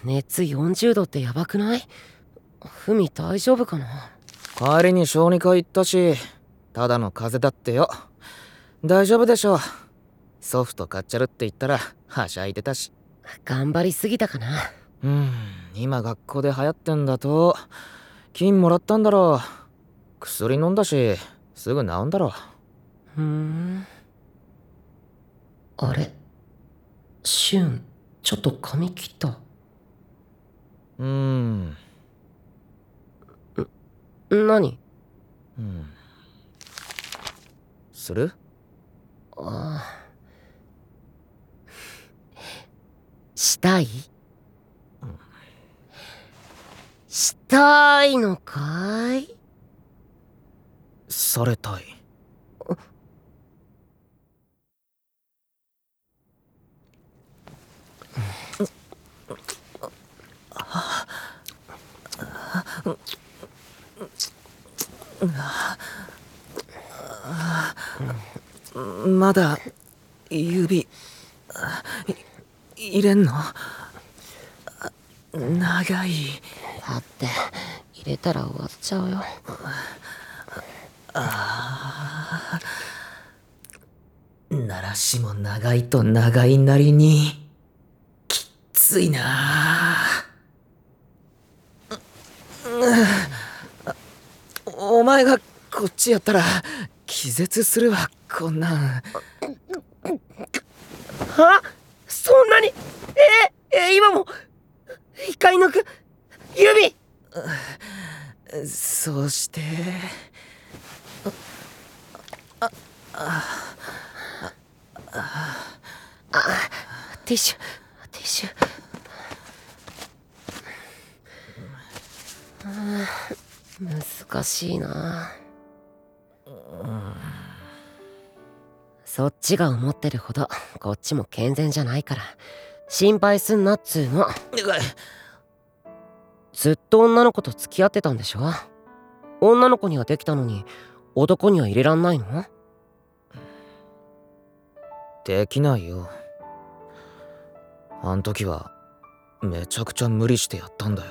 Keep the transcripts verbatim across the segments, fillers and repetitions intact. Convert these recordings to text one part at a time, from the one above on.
熱よんじゅうどってやばくない？ふみ大丈夫かな？ 帰りに小児科行ったし、ただの風邪だってよ。大丈夫でしょ。ソフト買っちゃるって言ったらはしゃいでたし。 頑張りすぎたかな。 うーん、今学校で流行ってんだと金もらったんだろう。薬飲んだしすぐ治んだろう。 ふーん。あれ、シュンちょっと髪切った？ うーん何？ うんする？ ああ、したい？したいのかい？ されたい。まだ指入れんの？長い。 だって入れたら終わっちゃうよ。 ああ、鳴らしも長いと長いなりにきっついなあ。お前がこっちやったら気絶するわ。こんなん。 は？そんなに？ええ、今も一回抜く指？ そうしてあああ、ティッシュティッシュ。難しいな。そっちが思ってるほどこっちも健全じゃないから心配すんなっつーの。ずっと女の子と付き合ってたんでしょ？女の子にはできたのに男には入れらんないの？ できないよ。あん時はめちゃくちゃ無理してやったんだよ。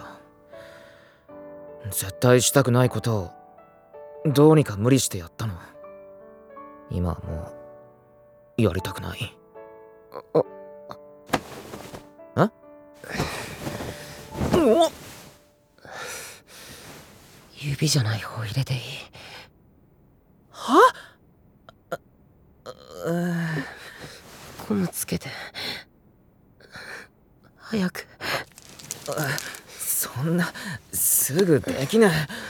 絶対したくないことをどうにか無理してやったの。今はもうやりたくない。あお指じゃない方入れていい？ はゴムつけて早く。 そんなすぐできない。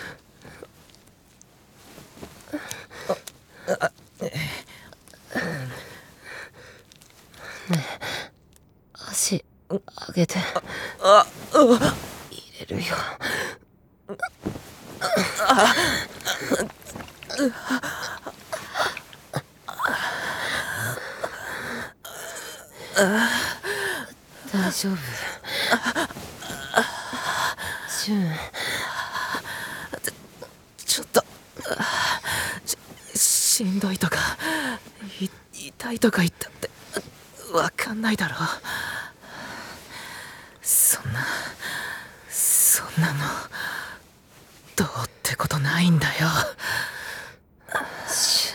足上げてあ入れるよ。大丈夫？シュンちょっとししんどいとかい痛いとか言ったってわかんないだろ。そんなそんなのどうってことないんだよ。 シ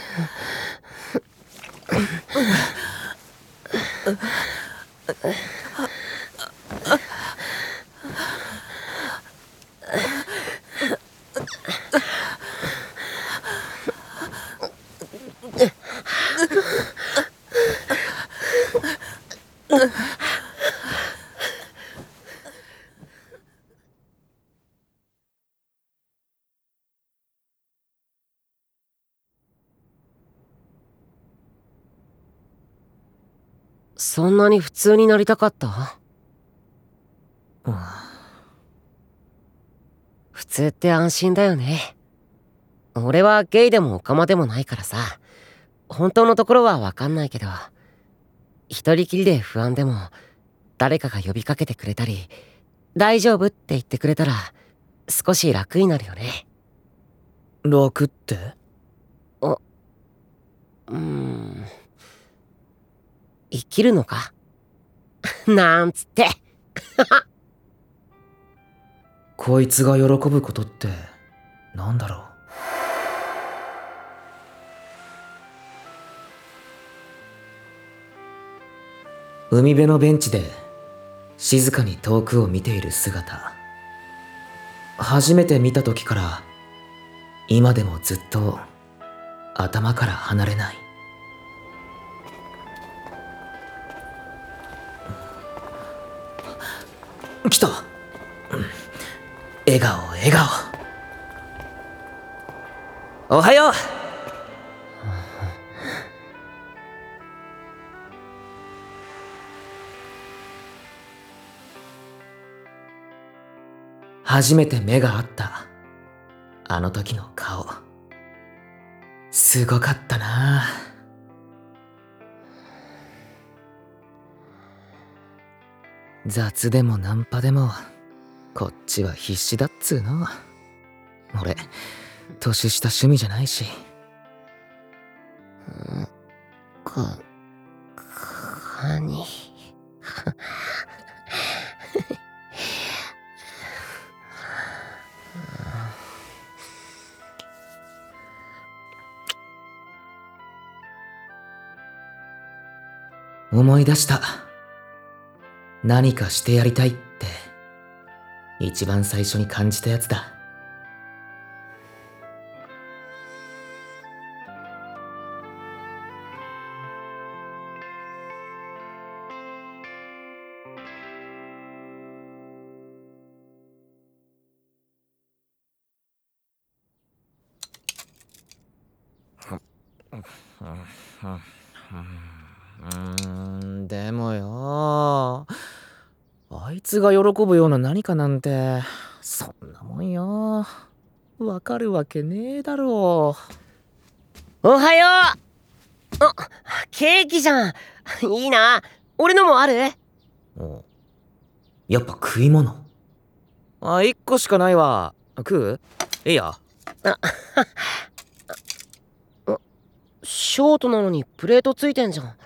そんなに普通になりたかった？普通って安心だよね。俺はゲイでもオカマでもないからさ、本当のところは分かんないけど、一人きりで不安でも誰かが呼びかけてくれたり大丈夫って言ってくれたら少し楽になるよね。 楽って？ あ、うーん、生きるのかなんつってこいつが喜ぶことってなんだろう。海辺のベンチで静かに遠くを見ている姿、初めて見た時から今でもずっと頭から離れない。来た。笑顔笑顔。おはよう。初めて目が合ったあの時の顔、すごかったな。雑でもナンパでもこっちは必死だっつーの。俺年下趣味じゃないし。 かカニ思い出した。何かしてやりたいって一番最初に感じたやつだ。うーん、でもよ、あいつが喜ぶような何かなんてそんなもんよ、わかるわけねえだろう。おはよう。あ、ケーキじゃん。いいな。俺のもある？ お、やっぱ食い物？あ、一個しかないわ。食う？いいや。あショートなのにプレートついてんじゃん。ん？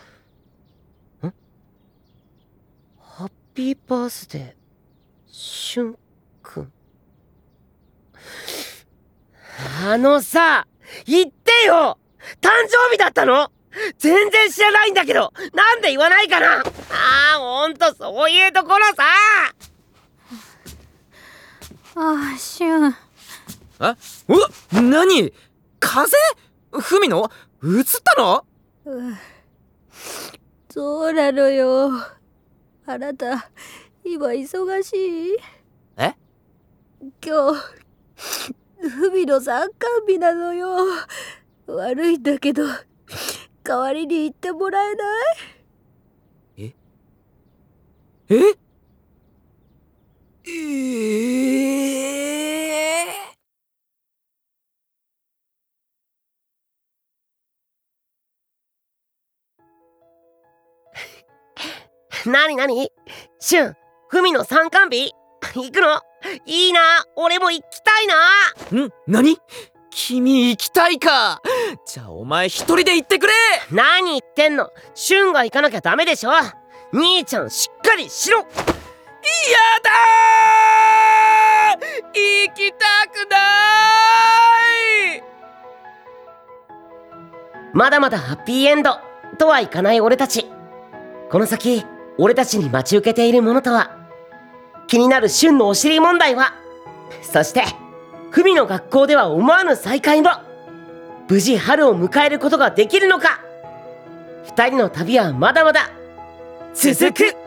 ハッピーバースデーシュンくん。あのさ、言ってよ、誕生日だったの？全然知らないんだけど、なんで言わないかな。ああ、ほんとそういうところさ。 ああ、シュン。 え？うわ、何？風邪？ふみの？映ったの？ うん、そうなのよ。あなた今忙しい？ え？ 今日ふみの参観日なのよ。悪いんだけど代わりに行ってもらえない？ え？え？えー、 なになに？シュン、フミの参観日？行くの？いいな、俺も行きたいな。 ん？何？君行きたいか。じゃあお前一人で行ってくれ。 何言ってんの。シュンが行かなきゃダメでしょ。兄ちゃんしっかりしろ。やだー、行きたくない。 まだまだハッピーエンドとはいかない俺たち。この先俺たちに待ち受けているものとは。気になるシュンのお尻問題は、そしてフミの学校では思わぬ再会も。無事春を迎えることができるのか。二人の旅はまだまだ続く。